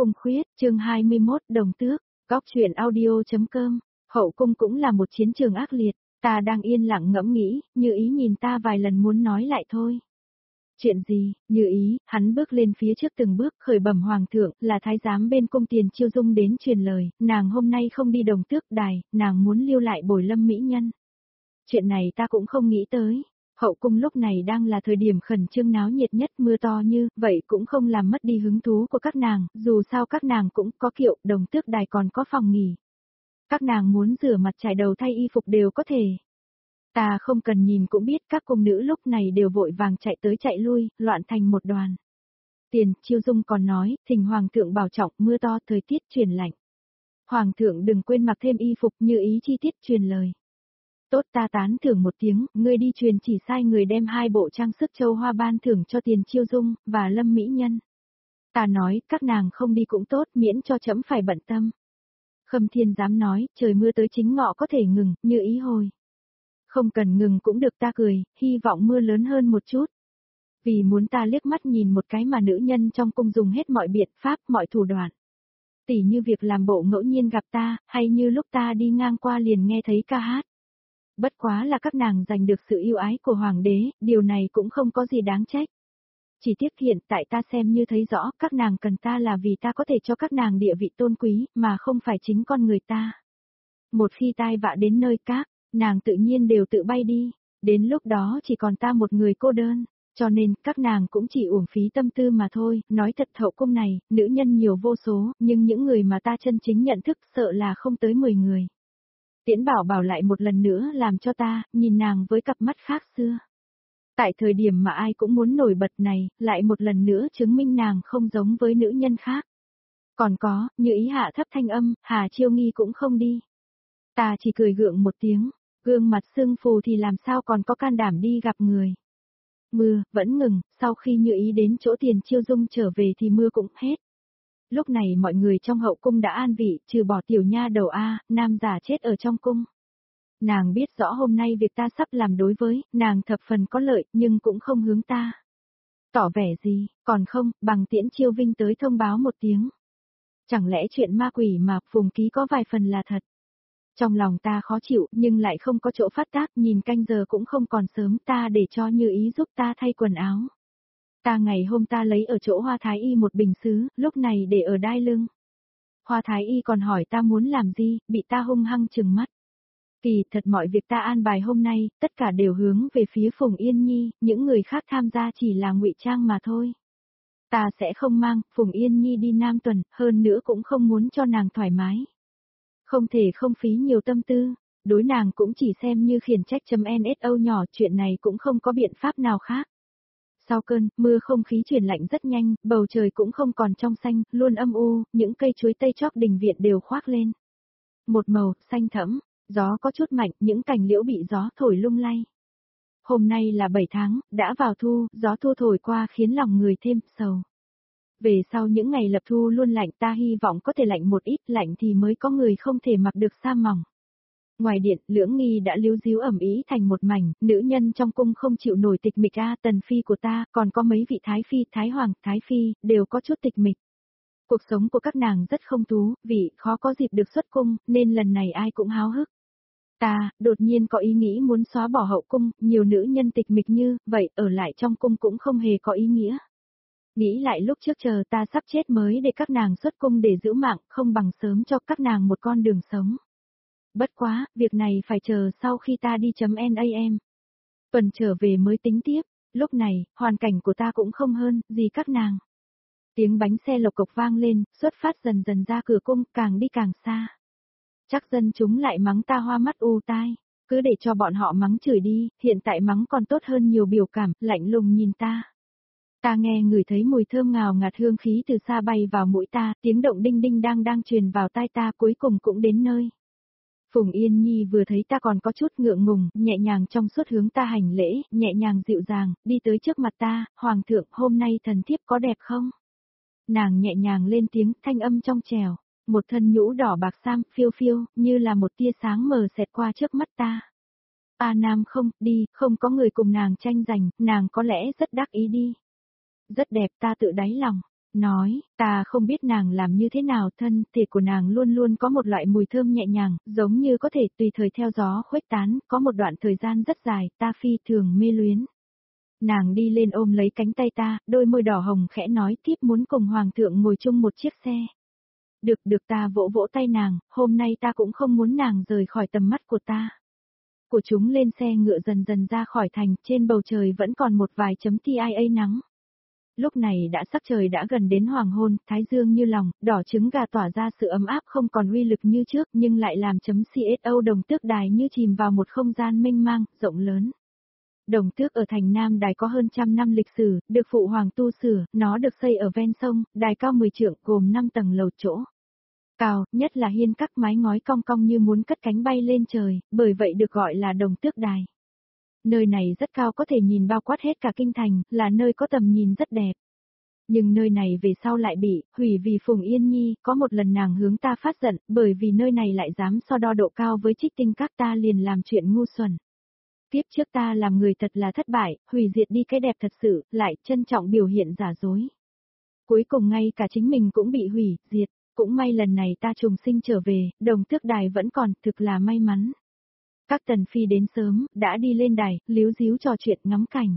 Cung Khuyết, chương 21, Đồng Tước, Góc truyện audio.com. Hậu cung cũng là một chiến trường ác liệt, ta đang yên lặng ngẫm nghĩ, Như Ý nhìn ta vài lần muốn nói lại thôi. Chuyện gì? Như Ý, hắn bước lên phía trước từng bước, khởi bẩm hoàng thượng, là thái giám bên cung Tiền Chiêu Dung đến truyền lời, nàng hôm nay không đi Đồng Tước đài, nàng muốn lưu lại bồi lâm mỹ nhân. Chuyện này ta cũng không nghĩ tới. Hậu cung lúc này đang là thời điểm khẩn trương náo nhiệt nhất, mưa to như vậy cũng không làm mất đi hứng thú của các nàng, dù sao các nàng cũng có kiệu, Đồng Tước đài còn có phòng nghỉ. Các nàng muốn rửa mặt chải đầu thay y phục đều có thể. Ta không cần nhìn cũng biết các cung nữ lúc này đều vội vàng chạy tới chạy lui, loạn thành một đoàn. Tiền Chiêu Dung còn nói, thỉnh hoàng thượng bảo trọng, mưa to, thời tiết chuyển lạnh. Hoàng thượng đừng quên mặc thêm y phục, Như Ý chi tiết truyền lời. Tốt, ta tán thưởng một tiếng, ngươi đi truyền chỉ sai người đem 2 bộ trang sức châu hoa ban thưởng cho Tiền Chiêu Dung và Lâm mỹ nhân. Ta nói, các nàng không đi cũng tốt, miễn cho trẫm phải bận tâm. Khâm Thiên dám nói, trời mưa tới chính ngọ có thể ngừng, Như Ý hồi. Không cần ngừng cũng được, ta cười, hy vọng mưa lớn hơn một chút. Vì muốn ta liếc mắt nhìn một cái mà nữ nhân trong cung dùng hết mọi biện pháp, mọi thủ đoạn. Tỉ như việc làm bộ ngẫu nhiên gặp ta, hay như lúc ta đi ngang qua liền nghe thấy ca hát. Bất quá là các nàng giành được sự yêu ái của hoàng đế, điều này cũng không có gì đáng trách. Chỉ tiếc hiện tại ta xem như thấy rõ, các nàng cần ta là vì ta có thể cho các nàng địa vị tôn quý, mà không phải chính con người ta. Một khi tai vạ đến nơi các nàng tự nhiên đều tự bay đi, đến lúc đó chỉ còn ta một người cô đơn, cho nên các nàng cũng chỉ uổng phí tâm tư mà thôi. Nói thật, hậu cung này, nữ nhân nhiều vô số, nhưng những người mà ta chân chính nhận thức sợ là không tới 10 người. Tiễn Bảo Bảo lại một lần nữa làm cho ta, nhìn nàng với cặp mắt khác xưa. Tại thời điểm mà ai cũng muốn nổi bật này, lại một lần nữa chứng minh nàng không giống với nữ nhân khác. Còn có, Như Ý hạ thấp thanh âm, Hà Chiêu Nghi cũng không đi. Ta chỉ cười gượng một tiếng, gương mặt sưng phù thì làm sao còn có can đảm đi gặp người. Mưa, vẫn ngừng, sau khi Như Ý đến chỗ Tiền Chiêu Dung trở về thì mưa cũng hết. Lúc này mọi người trong hậu cung đã an vị, trừ bỏ tiểu nha đầu A, nam giả chết ở trong cung. Nàng biết rõ hôm nay việc ta sắp làm đối với, nàng thập phần có lợi, nhưng cũng không hướng ta. Tỏ vẻ gì, còn không, bằng Tiễn Chiêu Vinh tới thông báo một tiếng. Chẳng lẽ chuyện ma quỷ mà Phùng Ký có vài phần là thật. Trong lòng ta khó chịu, nhưng lại không có chỗ phát tác, nhìn canh giờ cũng không còn sớm, ta để cho Như Ý giúp ta thay quần áo. Ta ngày hôm ta lấy ở chỗ Hoa Thái Y một bình sứ, lúc này để ở đai lưng. Hoa Thái Y còn hỏi ta muốn làm gì, bị ta hung hăng trừng mắt. Kỳ thật mọi việc ta an bài hôm nay, tất cả đều hướng về phía Phùng Yên Nhi, những người khác tham gia chỉ là ngụy trang mà thôi. Ta sẽ không mang Phùng Yên Nhi đi Nam Tuần, hơn nữa cũng không muốn cho nàng thoải mái. Không thể không phí nhiều tâm tư, đối nàng cũng chỉ xem như khiển trách.nso nhỏ, chuyện này cũng không có biện pháp nào khác. Sau cơn mưa không khí chuyển lạnh rất nhanh, bầu trời cũng không còn trong xanh, luôn âm u, những cây chuối tây chóp đình viện đều khoác lên. Một màu xanh thẫm, gió có chút mạnh, những cành liễu bị gió thổi lung lay. Hôm nay là 7 tháng, đã vào thu, gió thu thổi qua khiến lòng người thêm sầu. Về sau những ngày lập thu luôn lạnh, ta hy vọng có thể lạnh một ít, lạnh thì mới có người không thể mặc được sa mỏng. Ngoài điện, Lưỡng Nghi đã líu díu ẩm ý thành một mảnh, nữ nhân trong cung không chịu nổi tịch mịch a, Tần Phi của ta, còn có mấy vị Thái Phi, Thái Hoàng, Thái Phi, đều có chút tịch mịch. Cuộc sống của các nàng rất không thú, vì khó có dịp được xuất cung, nên lần này ai cũng háo hức. Ta, đột nhiên có ý nghĩ muốn xóa bỏ hậu cung, nhiều nữ nhân tịch mịch như vậy, ở lại trong cung cũng không hề có ý nghĩa. Nghĩ lại lúc trước chờ ta sắp chết mới để các nàng xuất cung để giữ mạng, không bằng sớm cho các nàng một con đường sống. Bất quá, việc này phải chờ sau khi ta đi.nam. Tuần trở về mới tính tiếp, lúc này, hoàn cảnh của ta cũng không hơn gì các nàng. Tiếng bánh xe lộc cộc vang lên, xuất phát dần dần ra cửa cung, càng đi càng xa. Chắc dân chúng lại mắng ta hoa mắt u tai, cứ để cho bọn họ mắng chửi đi, hiện tại mắng còn tốt hơn nhiều, biểu cảm, lạnh lùng nhìn ta. Ta nghe ngửi thấy mùi thơm ngào ngạt hương khí từ xa bay vào mũi ta, tiếng động đinh đinh đang truyền vào tai ta, cuối cùng cũng đến nơi. Phùng Yên Nhi vừa thấy ta còn có chút ngượng ngùng, nhẹ nhàng trong suốt hướng ta hành lễ, nhẹ nhàng dịu dàng, đi tới trước mặt ta, Hoàng thượng, hôm nay thần thiếp có đẹp không? Nàng nhẹ nhàng lên tiếng, thanh âm trong trẻo, một thân nhũ đỏ bạc sam, phiêu phiêu, như là một tia sáng mờ xẹt qua trước mắt ta. A Nam không, đi, không có người cùng nàng tranh giành, nàng có lẽ rất đắc ý đi. Rất đẹp, ta tự đáy lòng. nói, ta không biết nàng làm như thế nào, thân thể của nàng luôn luôn có một loại mùi thơm nhẹ nhàng, giống như có thể tùy thời theo gió khuếch tán, có một đoạn thời gian rất dài, ta phi thường mê luyến. Nàng đi lên ôm lấy cánh tay ta, đôi môi đỏ hồng khẽ nói tiếp muốn cùng hoàng thượng ngồi chung một chiếc xe. Được ta vỗ vỗ tay nàng, hôm nay ta cũng không muốn nàng rời khỏi tầm mắt của ta. Của chúng lên xe ngựa dần dần ra khỏi thành, trên bầu trời vẫn còn một vài chấm TIA nắng. Lúc này đã sắc trời đã gần đến hoàng hôn, thái dương như lòng, đỏ trứng gà tỏa ra sự ấm áp không còn uy lực như trước nhưng lại làm chấm CSO Đồng Tước Đài như chìm vào một không gian mênh mang, rộng lớn. Đồng Tước ở thành Nam Đài có hơn 100 năm lịch sử, được phụ hoàng tu sửa, nó được xây ở ven sông, đài cao 10 trượng, gồm 5 tầng lầu chỗ. Cao, nhất là hiên các mái ngói cong cong như muốn cất cánh bay lên trời, bởi vậy được gọi là Đồng Tước Đài. Nơi này rất cao có thể nhìn bao quát hết cả kinh thành, là nơi có tầm nhìn rất đẹp. Nhưng nơi này về sau lại bị hủy vì Phùng Yên Nhi, có một lần nàng hướng ta phát giận, bởi vì nơi này lại dám so đo độ cao với Trích Tinh Các, ta liền làm chuyện ngu xuẩn. Tiếp trước ta làm người thật là thất bại, hủy diệt đi cái đẹp thật sự, lại trân trọng biểu hiện giả dối. Cuối cùng ngay cả chính mình cũng bị hủy, diệt, cũng may lần này ta trùng sinh trở về, Đồng Tước Đài vẫn còn, thực là may mắn. Các tần phi đến sớm, đã đi lên đài, líu díu trò chuyện ngắm cảnh.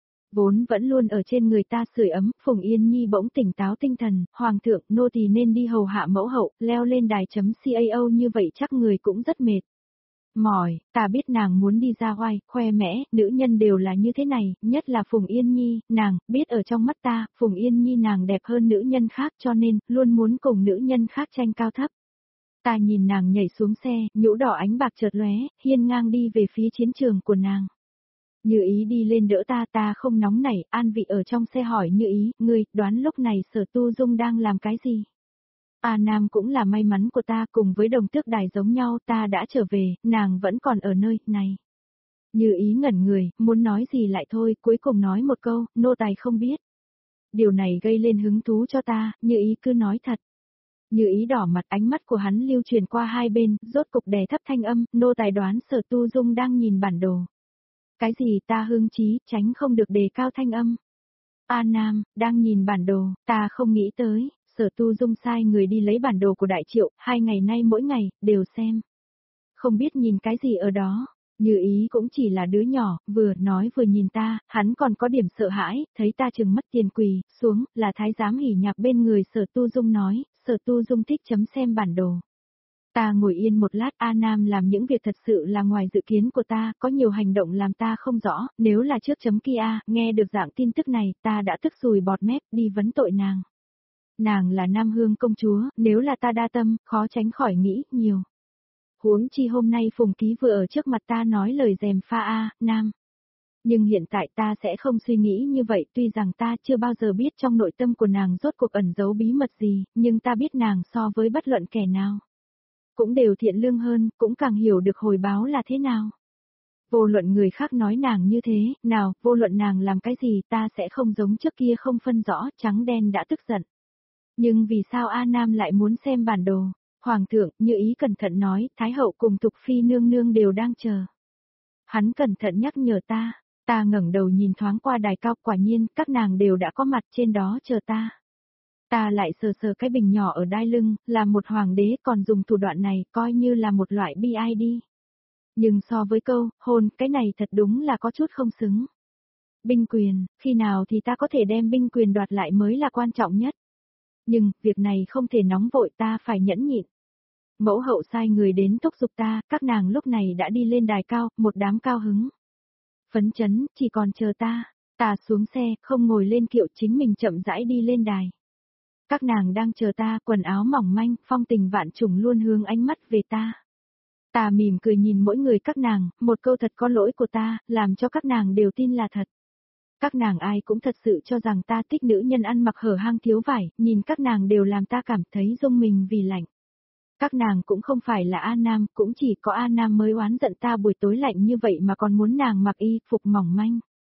Vốn vẫn luôn ở trên người ta sưởi ấm, Phùng Yên Nhi bỗng tỉnh táo tinh thần, hoàng thượng, nô tỳ nên đi hầu hạ mẫu hậu, leo lên đài chấm CAO như vậy chắc người cũng rất mệt. Mỏi, ta biết nàng muốn đi ra oai, khoe mẽ, nữ nhân đều là như thế này, nhất là Phùng Yên Nhi, nàng, biết ở trong mắt ta, Phùng Yên Nhi nàng đẹp hơn nữ nhân khác cho nên, luôn muốn cùng nữ nhân khác tranh cao thấp. Ta nhìn nàng nhảy xuống xe, nhũ đỏ ánh bạc chợt lóe, hiên ngang đi về phía chiến trường của nàng. Như Ý đi lên đỡ ta không nóng nảy, An Vị ở trong xe hỏi Như Ý, ngươi, đoán lúc này Sở Tu Dung đang làm cái gì? A Nam cũng là may mắn của ta, cùng với Đồng Tước Đài giống nhau, ta đã trở về, nàng vẫn còn ở nơi này. Như Ý ngẩn người, muốn nói gì lại thôi, cuối cùng nói một câu, nô tài không biết. Điều này gây lên hứng thú cho ta, Như Ý cứ nói thật. Như Ý đỏ mặt, ánh mắt của hắn lưu truyền qua hai bên, rốt cục đè thấp thanh âm, nô tài đoán Sở Tu Dung đang nhìn bản đồ. Cái gì? Ta hưng trí, tránh không được đề cao thanh âm. A Nam, đang nhìn bản đồ, ta không nghĩ tới, Sở Tu Dung sai người đi lấy bản đồ của Đại Triệu, 2 ngày nay mỗi ngày, đều xem. Không biết nhìn cái gì ở đó, Như Ý cũng chỉ là đứa nhỏ, vừa nói vừa nhìn ta, hắn còn có điểm sợ hãi, thấy ta chừng mất tiền quỳ, xuống, là thái giám hỉ nhạc bên người Sở Tu Dung nói, Sở Tu Dung thích chấm xem bản đồ. Ta ngồi yên một lát, A Nam làm những việc thật sự là ngoài dự kiến của ta, có nhiều hành động làm ta không rõ, nếu là trước chấm kia, nghe được dạng tin tức này, ta đã tức sùi bọt mép, đi vấn tội nàng. Nàng là Nam Hương công chúa, nếu là ta đa tâm, khó tránh khỏi nghĩ nhiều. Huống chi hôm nay Phùng Ký vừa ở trước mặt ta nói lời dèm pha Nam. Nhưng hiện tại ta sẽ không suy nghĩ như vậy, tuy rằng ta chưa bao giờ biết trong nội tâm của nàng rốt cuộc ẩn giấu bí mật gì, nhưng ta biết nàng so với bất luận kẻ nào. Cũng đều thiện lương hơn, cũng càng hiểu được hồi báo là thế nào. Vô luận người khác nói nàng như thế, nào, vô luận nàng làm cái gì ta sẽ không giống trước kia không phân rõ, trắng đen đã tức giận. Nhưng vì sao A Nam lại muốn xem bản đồ? Hoàng thượng, Như Ý cẩn thận nói, Thái hậu cùng Tục Phi nương nương đều đang chờ. Hắn cẩn thận nhắc nhở ta ngẩng đầu nhìn thoáng qua đài cao, quả nhiên, các nàng đều đã có mặt trên đó chờ ta. Ta lại sờ sờ cái bình nhỏ ở đai lưng, là một hoàng đế còn dùng thủ đoạn này, coi như là một loại BID. Nhưng so với câu, hôn, cái này thật đúng là có chút không xứng. Binh quyền, khi nào thì ta có thể đem binh quyền đoạt lại mới là quan trọng nhất. Nhưng, việc này không thể nóng vội, ta phải nhẫn nhịn. Mẫu hậu sai người đến thúc giục ta, các nàng lúc này đã đi lên đài cao, một đám cao hứng. Phấn chấn, chỉ còn chờ ta xuống xe, không ngồi lên kiệu, chính mình chậm rãi đi lên đài. Các nàng đang chờ ta, quần áo mỏng manh, phong tình vạn trùng luôn hướng ánh mắt về ta. Ta mỉm cười nhìn mỗi người các nàng, một câu thật có lỗi của ta, làm cho các nàng đều tin là thật. Các nàng ai cũng thật sự cho rằng ta thích nữ nhân ăn mặc hở hang thiếu vải, nhìn các nàng đều làm ta cảm thấy rung mình vì lạnh. Các nàng cũng không phải là A Nam, cũng chỉ có A Nam mới oán giận ta buổi tối lạnh như vậy mà còn muốn nàng mặc y phục mỏng manh.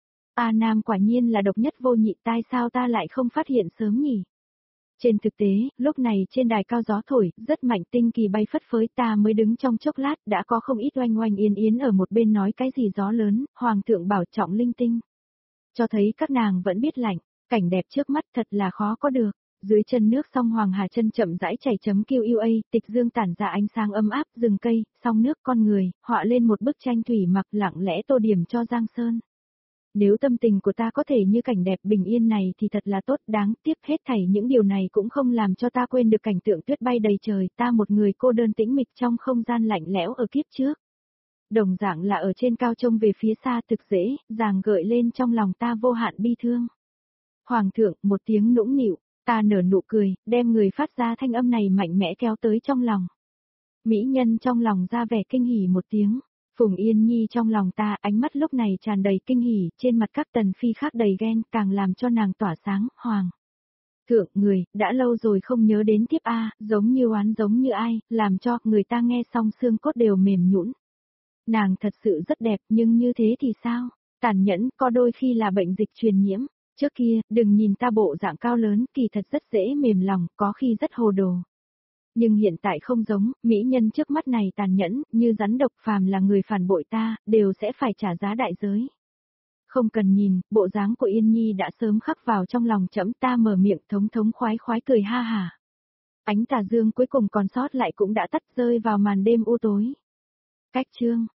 A Nam quả nhiên là độc nhất vô nhị, tại sao ta lại không phát hiện sớm nhỉ? Trên thực tế, lúc này trên đài cao gió thổi, rất mạnh, tinh kỳ bay phất phới, ta mới đứng trong chốc lát, đã có không ít oanh oanh yên yến ở một bên nói cái gì gió lớn, hoàng thượng bảo trọng linh tinh. Cho thấy các nàng vẫn biết lạnh, cảnh đẹp trước mắt thật là khó có được. Dưới chân nước sông Hoàng Hà chân chậm rãi chảy chấm QUA, tịch dương tản ra ánh sáng ấm áp, rừng cây, sông nước con người, họa lên một bức tranh thủy mặc lặng lẽ tô điểm cho Giang Sơn. Nếu tâm tình của ta có thể như cảnh đẹp bình yên này thì thật là tốt, đáng tiếc hết thảy những điều này cũng không làm cho ta quên được cảnh tượng tuyết bay đầy trời, ta một người cô đơn tĩnh mịch trong không gian lạnh lẽo ở kiếp trước. Đồng dạng là ở trên cao trông về phía xa thực dễ, dàng gợi lên trong lòng ta vô hạn bi thương. Hoàng thượng, một tiếng nũng nịu, ta nở nụ cười, đem người phát ra thanh âm này mạnh mẽ kéo tới trong lòng. Mỹ nhân trong lòng ra vẻ kinh hỉ một tiếng. Phùng Yên Nhi trong lòng ta, ánh mắt lúc này tràn đầy kinh hỉ, trên mặt các tần phi khác đầy ghen, càng làm cho nàng tỏa sáng, hoàng. Thượng, người, đã lâu rồi không nhớ đến tiếp a, giống như oán giống như ai, làm cho người ta nghe xong xương cốt đều mềm nhũn. Nàng thật sự rất đẹp, nhưng như thế thì sao? Tàn nhẫn, có đôi khi là bệnh dịch truyền nhiễm. Trước kia, đừng nhìn ta bộ dạng cao lớn, kỳ thật rất dễ mềm lòng, có khi rất hồ đồ. Nhưng hiện tại không giống, mỹ nhân trước mắt này tàn nhẫn, như rắn độc, phàm là người phản bội ta, đều sẽ phải trả giá đại giới. Không cần nhìn, bộ dáng của Yên Nhi đã sớm khắc vào trong lòng trẫm, ta mở miệng thống thống khoái khoái cười ha hả. Ánh tà dương cuối cùng còn sót lại cũng đã tắt rơi vào màn đêm u tối. Cách chương